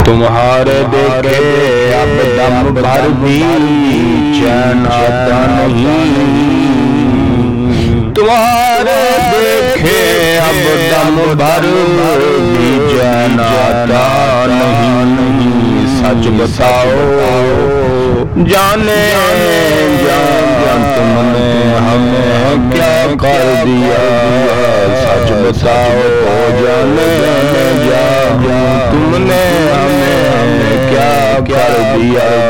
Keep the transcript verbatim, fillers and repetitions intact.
तुम्हारे देखे अब दम भर भी चैन आता नहीं। तुम्हारे देखे अब दम भर भी चैन आता नहीं। सच बताओ जाने जान तुमने हमें क्या कर दिया। सच बताओ जाने जान तुमने हमें क्या कर दिया।